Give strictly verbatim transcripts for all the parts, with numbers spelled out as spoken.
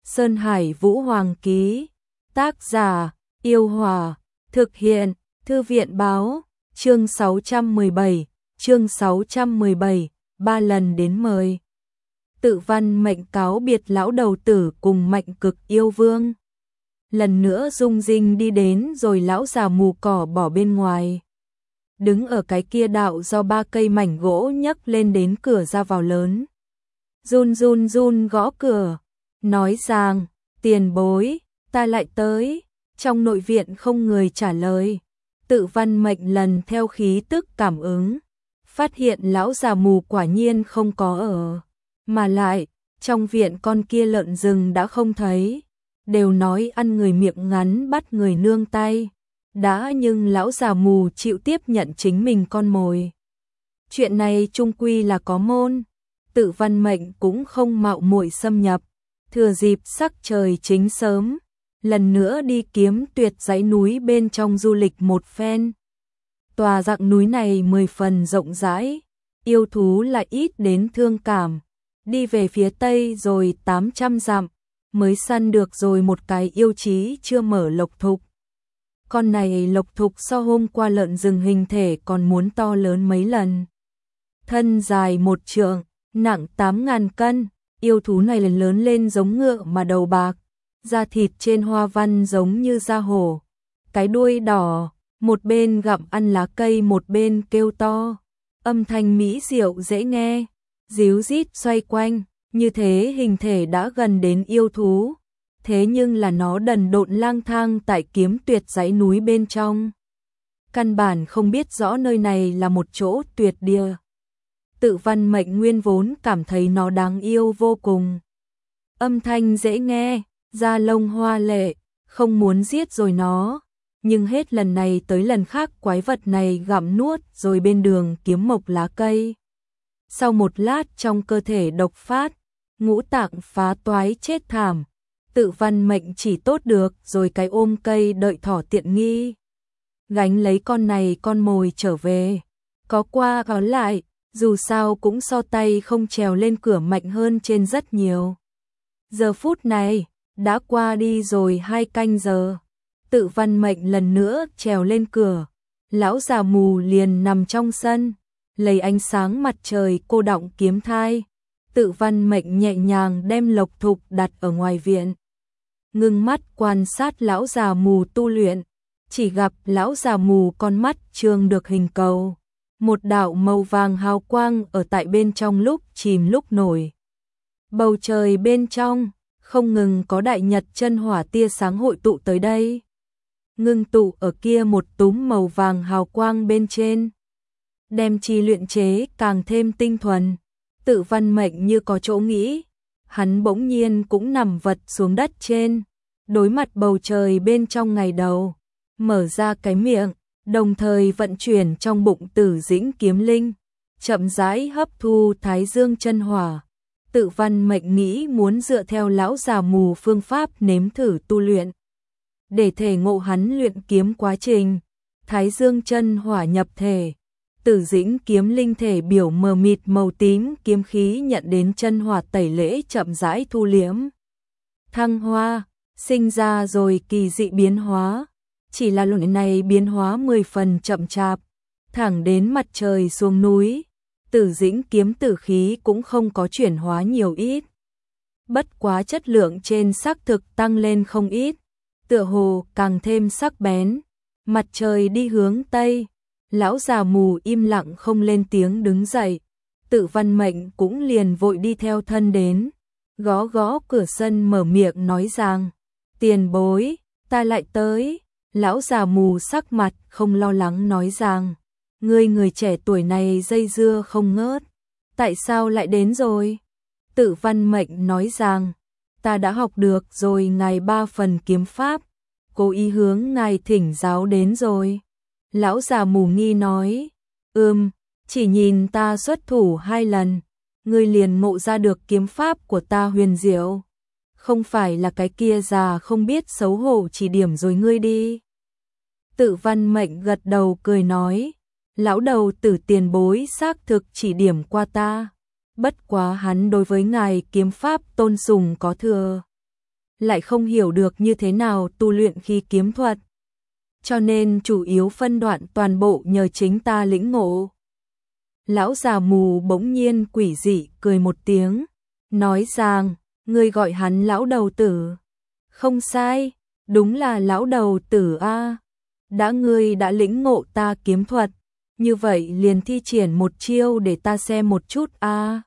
Sơn Hải Vũ Hoàng ký. Tác giả: Yêu Hòa. Thực hiện: Thư viện báo. Chương sáu trăm mười bảy. Chương sáu trăm mười bảy. Ba lần đến mời. Tự văn mệnh cáo biệt lão đầu tử cùng Mạnh Cực yêu vương. Lần nữa Dung Dinh đi đến rồi lão già mù cỏ bỏ bên ngoài. Đứng ở cái kia đạo do ba cây mảnh gỗ nhấc lên đến cửa ra vào lớn. Run run run gõ cửa, nói rằng, tiền bối, ta lại tới. Trong nội viện không người trả lời. Tự văn mệnh lần theo khí tức cảm ứng, phát hiện lão già mù quả nhiên không có ở. Mà lại, trong viện con kia lợn rừng đã không thấy. Đều nói ăn người miệng ngắn bắt người nương tay. Đã nhưng lão già mù chịu tiếp nhận chính mình con mồi. Chuyện này chung quy là có môn. Tự văn mệnh cũng không mạo muội xâm nhập. Thừa dịp sắc trời chính sớm, lần nữa đi kiếm tuyệt dãy núi bên trong du lịch một phen. Tòa dạng núi này mười phần rộng rãi, yêu thú lại ít đến thương cảm. Đi về phía tây rồi tám trăm dặm, mới săn được rồi một cái yêu chí chưa mở lộc thục. Con này lộc thục so hôm qua lợn rừng hình thể còn muốn to lớn mấy lần. Thân dài một trượng, nặng tám ngàn cân, yêu thú này lần lớn lên giống ngựa mà đầu bạc, da thịt trên hoa văn giống như da hổ. Cái đuôi đỏ, một bên gặm ăn lá cây một bên kêu to, âm thanh mỹ diệu dễ nghe, díu dít xoay quanh, như thế hình thể đã gần đến yêu thú. Thế nhưng là nó đần độn lang thang tại kiếm tuyệt dãy núi bên trong. Căn bản không biết rõ nơi này là một chỗ tuyệt địa. Tự văn mệnh nguyên vốn cảm thấy nó đáng yêu vô cùng. Âm thanh dễ nghe, da lông hoa lệ, không muốn giết rồi nó. Nhưng hết lần này tới lần khác quái vật này gặm nuốt rồi bên đường kiếm mộc lá cây. Sau một lát trong cơ thể độc phát, ngũ tạng phá toái chết thảm. Tự văn mệnh chỉ tốt được rồi cái ôm cây đợi thỏ tiện nghi. Gánh lấy con này con mồi trở về. Có qua có lại, dù sao cũng so tay không trèo lên cửa mạnh hơn trên rất nhiều. Giờ phút này, đã qua đi rồi hai canh giờ. Tự văn mệnh lần nữa trèo lên cửa. Lão già mù liền nằm trong sân, lấy ánh sáng mặt trời cô đọng kiếm thai. Tự văn mệnh nhẹ nhàng đem lộc thục đặt ở ngoài viện. Ngưng mắt quan sát lão già mù tu luyện, chỉ gặp lão già mù con mắt trương được hình cầu. Một đạo màu vàng hào quang ở tại bên trong lúc chìm lúc nổi. Bầu trời bên trong, không ngừng có đại nhật chân hỏa tia sáng hội tụ tới đây. Ngưng tụ ở kia một túm màu vàng hào quang bên trên. Đem chi luyện chế càng thêm tinh thuần. Tự văn mệnh như có chỗ nghĩ. Hắn bỗng nhiên cũng nằm vật xuống đất trên. Đối mặt bầu trời bên trong ngày đầu. Mở ra cái miệng. Đồng thời vận chuyển trong bụng Tử Dĩnh kiếm linh, chậm rãi hấp thu Thái Dương chân hỏa. Tự văn mệnh nghĩ muốn dựa theo lão già mù phương pháp nếm thử tu luyện. Để thể ngộ hắn luyện kiếm quá trình, Thái Dương chân hỏa nhập thể, Tử Dĩnh kiếm linh thể biểu mờ mịt màu tím kiếm khí nhận đến chân hỏa tẩy lễ chậm rãi thu liễm. Thăng hoa, sinh ra rồi kỳ dị biến hóa. Chỉ là lần này biến hóa mười phần chậm chạp, thẳng đến mặt trời xuống núi, Tử Dĩnh kiếm tử khí cũng không có chuyển hóa nhiều ít. Bất quá chất lượng trên xác thực tăng lên không ít, tựa hồ càng thêm sắc bén. Mặt trời đi hướng tây, lão già mù im lặng không lên tiếng đứng dậy. Tự văn mệnh cũng liền vội đi theo thân đến, gõ gõ cửa sân mở miệng nói rằng, tiền bối, ta lại tới. Lão già mù sắc mặt không lo lắng nói rằng, ngươi người trẻ tuổi này dây dưa không ngớt, tại sao lại đến rồi? Tự văn mệnh nói rằng, ta đã học được rồi ngài ba phần kiếm pháp, cố ý hướng ngài thỉnh giáo đến rồi. Lão già mù nghi nói, ừm, chỉ nhìn ta xuất thủ hai lần, ngươi liền ngộ ra được kiếm pháp của ta huyền diệu. Không phải là cái kia già không biết xấu hổ chỉ điểm rồi ngươi đi. Tự văn mệnh gật đầu cười nói, lão đầu tử tiền bối xác thực chỉ điểm qua ta. Bất quá hắn đối với ngài kiếm pháp tôn sùng có thừa. lại không hiểu được như thế nào tu luyện khí kiếm thuật. Cho nên chủ yếu phân đoạn toàn bộ nhờ chính ta lĩnh ngộ. Lão già mù bỗng nhiên quỷ dị cười một tiếng, nói rằng, ngươi gọi hắn lão đầu tử. Không sai, đúng là lão đầu tử a. Đã ngươi đã lĩnh ngộ ta kiếm thuật, như vậy liền thi triển một chiêu để ta xem một chút a.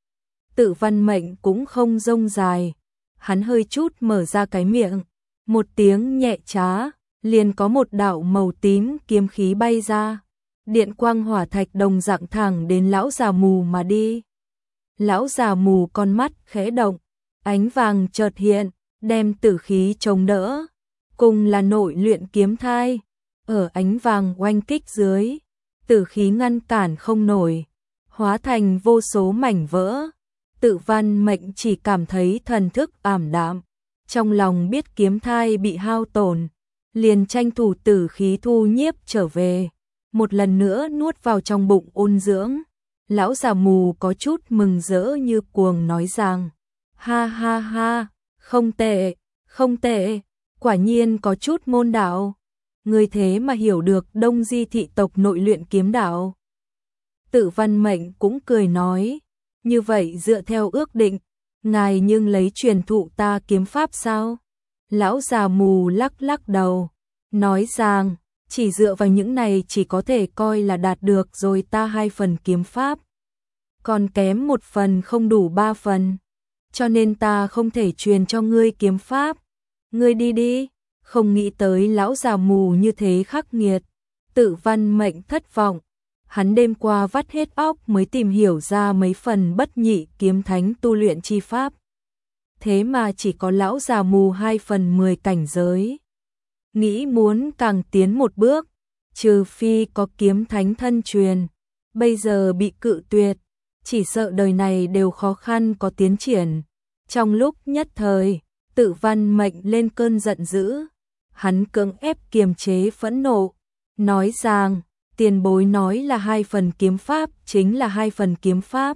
Tự Văn Mệnh cũng không rông dài, hắn hơi chút mở ra cái miệng, một tiếng nhẹ trá, liền có một đạo màu tím kiếm khí bay ra, điện quang hỏa thạch đồng dạng thẳng đến lão già mù mà đi. Lão già mù con mắt khẽ động, ánh vàng chợt hiện, đem tử khí chống đỡ, cùng là nội luyện kiếm thai, ở ánh vàng oanh kích dưới, tử khí ngăn cản không nổi, hóa thành vô số mảnh vỡ. Tự Văn Mệnh chỉ cảm thấy thần thức ảm đạm, trong lòng biết kiếm thai bị hao tổn, liền tranh thủ tử khí thu nhiếp trở về, một lần nữa nuốt vào trong bụng ôn dưỡng. Lão già mù có chút mừng rỡ như cuồng nói rằng, ha ha ha, không tệ, không tệ, quả nhiên có chút môn đạo, người thế mà hiểu được Đông Di thị tộc nội luyện kiếm đạo. Tự Văn Mệnh cũng cười nói, như vậy dựa theo ước định, ngài nhưng lấy truyền thụ ta kiếm pháp sao? Lão già mù lắc lắc đầu, nói rằng, chỉ dựa vào những này chỉ có thể coi là đạt được rồi ta hai phần kiếm pháp. Còn kém một phần không đủ ba phần, cho nên ta không thể truyền cho ngươi kiếm pháp. Ngươi đi đi, không nghĩ tới lão già mù như thế khắc nghiệt. Tự Văn Mệnh thất vọng, hắn đêm qua vắt hết óc mới tìm hiểu ra mấy phần bất nhị kiếm thánh tu luyện chi pháp. Thế mà chỉ có lão già mù hai phần mười cảnh giới. Nghĩ muốn càng tiến một bước, trừ phi có kiếm thánh thân truyền, bây giờ bị cự tuyệt, chỉ sợ đời này đều khó khăn có tiến triển. Trong lúc nhất thời, Tự Văn Mệnh lên cơn giận dữ, hắn cưỡng ép kiềm chế phẫn nộ, nói rằng, tiền bối nói là hai phần kiếm pháp chính là hai phần kiếm pháp.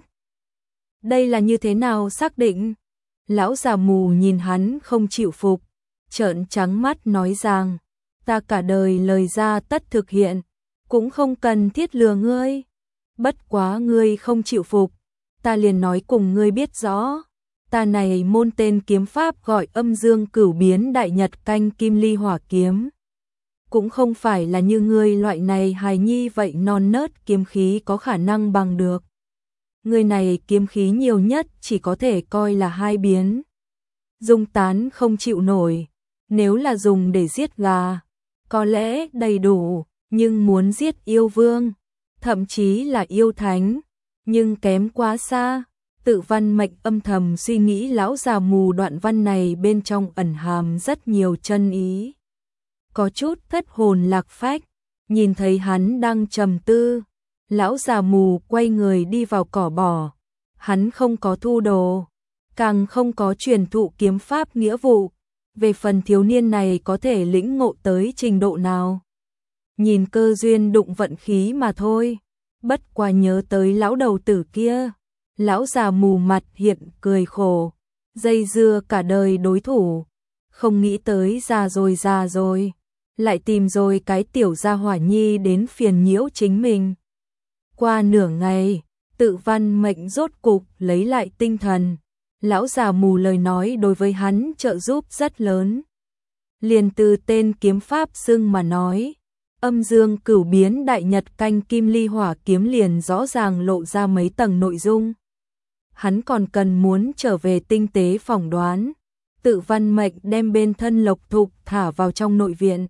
Đây là như thế nào xác định? Lão già mù nhìn hắn không chịu phục, trợn trắng mắt nói rằng, ta cả đời lời ra tất thực hiện, cũng không cần thiết lừa ngươi. Bất quá ngươi không chịu phục, ta liền nói cùng ngươi biết rõ. Ta này môn tên kiếm pháp gọi Âm Dương Cửu Biến Đại Nhật Canh Kim Ly Hỏa Kiếm. Cũng không phải là như ngươi loại này hài nhi vậy non nớt kiếm khí có khả năng bằng được. Người này kiếm khí nhiều nhất chỉ có thể coi là hai biến. Dùng tán không chịu nổi, nếu là dùng để giết gà, có lẽ đầy đủ, nhưng muốn giết yêu vương, thậm chí là yêu thánh, nhưng kém quá xa. Tự Văn Mệnh âm thầm suy nghĩ lão già mù đoạn văn này bên trong ẩn hàm rất nhiều chân ý. Có chút thất hồn lạc phách, nhìn thấy hắn đang trầm tư, lão già mù quay người đi vào cỏ bò, hắn không có thu đồ, càng không có truyền thụ kiếm pháp nghĩa vụ, về phần thiếu niên này có thể lĩnh ngộ tới trình độ nào. Nhìn cơ duyên đụng vận khí mà thôi, bất quá nhớ tới lão đầu tử kia, lão già mù mặt hiện cười khổ, dây dưa cả đời đối thủ, không nghĩ tới già rồi già rồi, lại tìm rồi cái tiểu gia hỏa nhi đến phiền nhiễu chính mình. Qua nửa ngày, Tự Văn Mệnh rốt cục lấy lại tinh thần, lão già mù lời nói đối với hắn trợ giúp rất lớn. Liền từ tên kiếm pháp xưng mà nói, Âm Dương Cửu Biến Đại Nhật Canh Kim Ly Hỏa Kiếm liền rõ ràng lộ ra mấy tầng nội dung. Hắn còn cần muốn trở về tinh tế phỏng đoán. Tự Văn Mệnh đem bên thân Lộc Thục thả vào trong nội viện,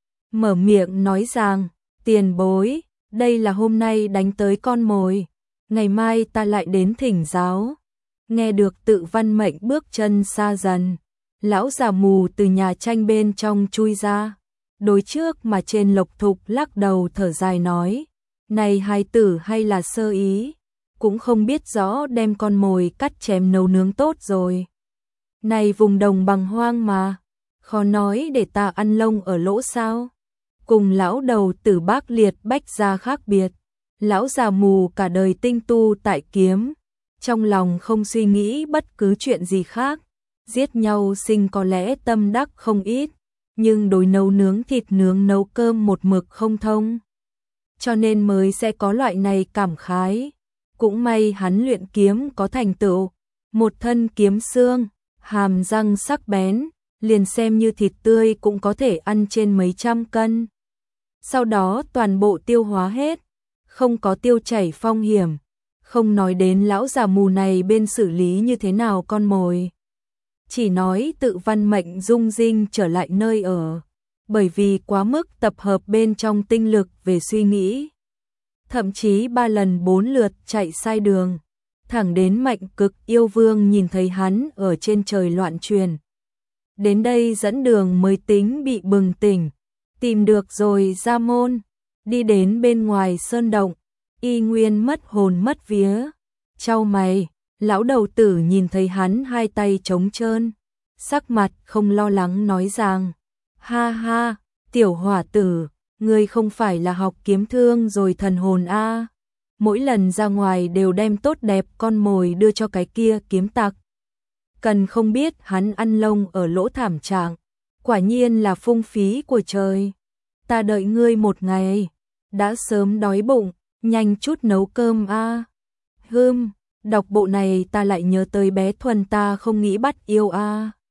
mở miệng nói rằng, tiền bối, đây là hôm nay đánh tới con mồi, ngày mai ta lại đến thỉnh giáo. Nghe được Tự Văn Mệnh bước chân xa dần, lão già mù từ nhà tranh bên trong chui ra, đối trước mà trên Lộc Thục lắc đầu thở dài nói, này hài tử hay là sơ ý, cũng không biết rõ đem con mồi cắt chém nấu nướng tốt rồi. Này vùng đồng bằng hoang mà, khó nói để ta ăn lông ở lỗ sao. Cùng lão đầu tử Bác Liệt Bách gia khác biệt, lão già mù cả đời tinh tu tại kiếm, trong lòng không suy nghĩ bất cứ chuyện gì khác, giết nhau sinh có lẽ tâm đắc không ít, nhưng đối nấu nướng thịt nướng nấu cơm một mực không thông. Cho nên mới sẽ có loại này cảm khái. Cũng may hắn luyện kiếm có thành tựu, một thân kiếm xương, hàm răng sắc bén, liền xem như thịt tươi cũng có thể ăn trên mấy trăm cân. Sau đó toàn bộ tiêu hóa hết, không có tiêu chảy phong hiểm, không nói đến lão già mù này bên xử lý như thế nào con mồi. Chỉ nói tự văn mệnh dung dinh trở lại nơi ở, bởi vì quá mức tập hợp bên trong tinh lực về suy nghĩ. Thậm chí ba lần bốn lượt chạy sai đường, thẳng đến Mạnh Cực Yêu Vương nhìn thấy hắn ở trên trời loạn truyền. Đến đây dẫn đường mới tính bị bừng tỉnh, tìm được rồi ra môn, đi đến bên ngoài sơn động, y nguyên mất hồn mất vía. Chau mày, lão đầu tử nhìn thấy hắn hai tay trống trơn, sắc mặt không lo lắng nói rằng, ha ha, tiểu hỏa tử, ngươi không phải là học kiếm thương rồi thần hồn a? Mỗi lần ra ngoài đều đem tốt đẹp con mồi đưa cho cái kia kiếm tặc. Cần không biết hắn ăn lông ở lỗ thảm trạng, quả nhiên là phung phí của trời. Ta đợi ngươi một ngày, đã sớm đói bụng, nhanh chút nấu cơm a. Hừm, đọc bộ này ta lại nhớ tới bé Thuần ta không nghĩ bắt yêu a.